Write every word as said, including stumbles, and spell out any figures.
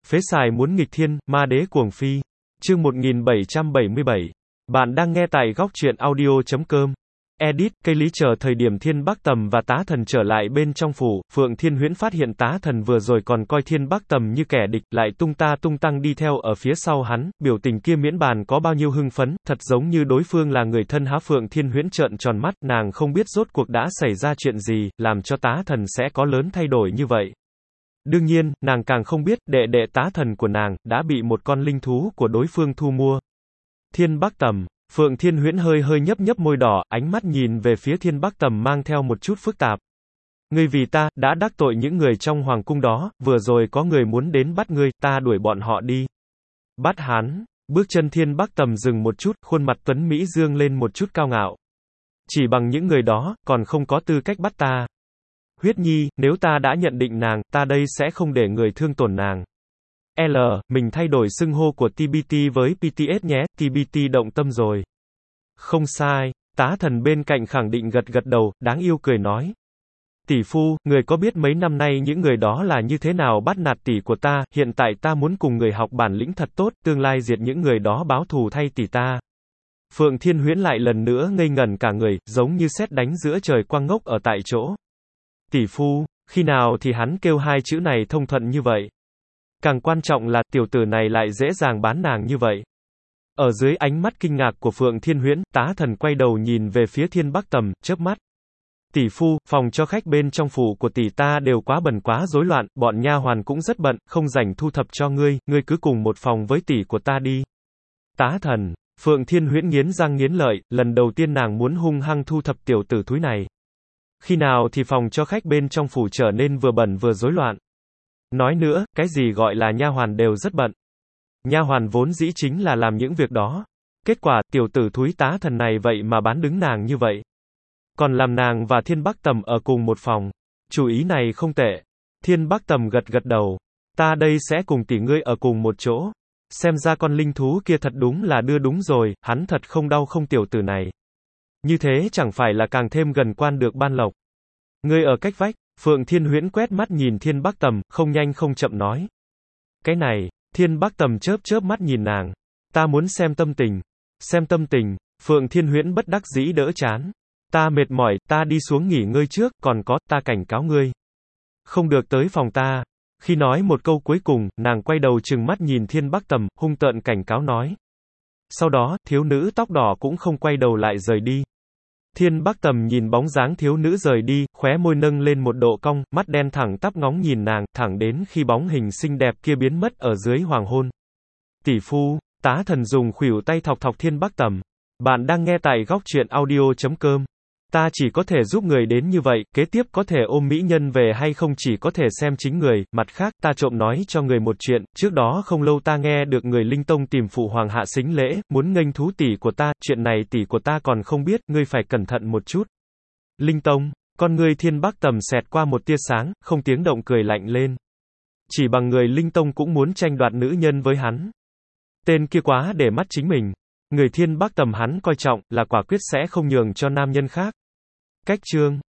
Phế xài muốn nghịch thiên, ma đế cuồng phi. Chương một nghìn bảy trăm bảy mươi bảy. Bạn đang nghe tại góc truyện audio chấm com. Edit, cây lý chờ thời điểm Thiên Bắc Tầm và Tá Thần trở lại bên trong phủ, Phượng Thiên Huyễn phát hiện Tá Thần vừa rồi còn coi Thiên Bắc Tầm như kẻ địch, lại tung ta tung tăng đi theo ở phía sau hắn, biểu tình kia miễn bàn có bao nhiêu hưng phấn, thật giống như đối phương là người thân há. Phượng Thiên Huyễn trợn tròn mắt, nàng không biết rốt cuộc đã xảy ra chuyện gì, làm cho Tá Thần sẽ có lớn thay đổi như vậy. Đương nhiên, nàng càng không biết, đệ đệ Tá Thần của nàng, đã bị một con linh thú của đối phương thu mua. Thiên Bắc Tầm. Phượng Thiên Huyễn hơi hơi nhấp nhấp môi đỏ, ánh mắt nhìn về phía Thiên Bắc Tầm mang theo một chút phức tạp. Ngươi vì ta, đã đắc tội những người trong hoàng cung đó, vừa rồi có người muốn đến bắt ngươi, ta đuổi bọn họ đi. Bắt hắn. Bước chân Thiên Bắc Tầm dừng một chút, khuôn mặt tuấn Mỹ dương lên một chút cao ngạo. Chỉ bằng những người đó, còn không có tư cách bắt ta. Huyết Nhi, nếu ta đã nhận định nàng, ta đây sẽ không để người thương tổn nàng. L, mình thay đổi xưng hô của tê bê tê với pê tê ét nhé, tê bê tê động tâm rồi. Không sai, Tá Thần bên cạnh khẳng định gật gật đầu, đáng yêu cười nói. Tỷ phu, người có biết mấy năm nay những người đó là như thế nào bắt nạt tỷ của ta, hiện tại ta muốn cùng người học bản lĩnh thật tốt, tương lai diệt những người đó báo thù thay tỷ ta. Phượng Thiên Huyễn lại lần nữa ngây ngẩn cả người, giống như sét đánh giữa trời quang ngốc ở tại chỗ. Tỷ phu, khi nào thì hắn kêu hai chữ này thông thuận như vậy? Càng quan trọng là, tiểu tử này lại dễ dàng bán nàng như vậy. Ở dưới ánh mắt kinh ngạc của Phượng Thiên Huyễn, Tá Thần quay đầu nhìn về phía Thiên Bắc Tầm, chớp mắt. Tỷ phu, phòng cho khách bên trong phủ của tỷ ta đều quá bẩn quá rối loạn, bọn nha hoàn cũng rất bận, không rảnh thu thập cho ngươi, ngươi cứ cùng một phòng với tỷ của ta đi. Tá Thần. Phượng Thiên Huyễn nghiến răng nghiến lợi, lần đầu tiên nàng muốn hung hăng thu thập tiểu tử thúi này. Khi nào thì phòng cho khách bên trong phủ trở nên vừa bẩn vừa rối loạn? Nói nữa, cái gì gọi là nha hoàn đều rất bận. Nha hoàn vốn dĩ chính là làm những việc đó. Kết quả, tiểu tử thúi Tá Thần này vậy mà bán đứng nàng như vậy. Còn làm nàng và Thiên Bắc Tầm ở cùng một phòng. Chủ ý này không tệ. Thiên Bắc Tầm gật gật đầu. Ta đây sẽ cùng tỷ ngươi ở cùng một chỗ. Xem ra con linh thú kia thật đúng là đưa đúng rồi, hắn thật không đau không tiểu tử này. Như thế chẳng phải là càng thêm gần quan được ban lộc. Ngươi ở cách vách. Phượng Thiên Huyễn quét mắt nhìn Thiên Bắc Tầm, không nhanh không chậm nói. Cái này, Thiên Bắc Tầm chớp chớp mắt nhìn nàng. Ta muốn xem tâm tình. Xem tâm tình, Phượng Thiên Huyễn bất đắc dĩ đỡ chán. Ta mệt mỏi, ta đi xuống nghỉ ngơi trước, còn có, ta cảnh cáo ngươi. Không được tới phòng ta. Khi nói một câu cuối cùng, nàng quay đầu trừng mắt nhìn Thiên Bắc Tầm, hung tợn cảnh cáo nói. Sau đó, thiếu nữ tóc đỏ cũng không quay đầu lại rời đi. Thiên Bắc Tầm nhìn bóng dáng thiếu nữ rời đi, khóe môi nâng lên một độ cong, mắt đen thẳng tắp ngóng nhìn nàng, thẳng đến khi bóng hình xinh đẹp kia biến mất ở dưới hoàng hôn. Tỷ phu. Tá Thần dùng khuỷu tay thọc thọc Thiên Bắc Tầm. Bạn đang nghe tại góc truyện audio chấm com. Ta chỉ có thể giúp người đến như vậy, kế tiếp có thể ôm mỹ nhân về hay không chỉ có thể xem chính người, mặt khác, ta trộm nói cho người một chuyện, trước đó không lâu ta nghe được người Linh Tông tìm phụ hoàng hạ xính lễ, muốn nghênh thú tỷ của ta, chuyện này tỷ của ta còn không biết, ngươi phải cẩn thận một chút. Linh Tông, con ngươi Thiên Bắc Tầm xẹt qua một tia sáng, không tiếng động cười lạnh lên. Chỉ bằng người Linh Tông cũng muốn tranh đoạt nữ nhân với hắn. Tên kia quá để mắt chính mình. Người Thiên Bắc Tầm hắn coi trọng, là quả quyết sẽ không nhường cho nam nhân khác. Cách chương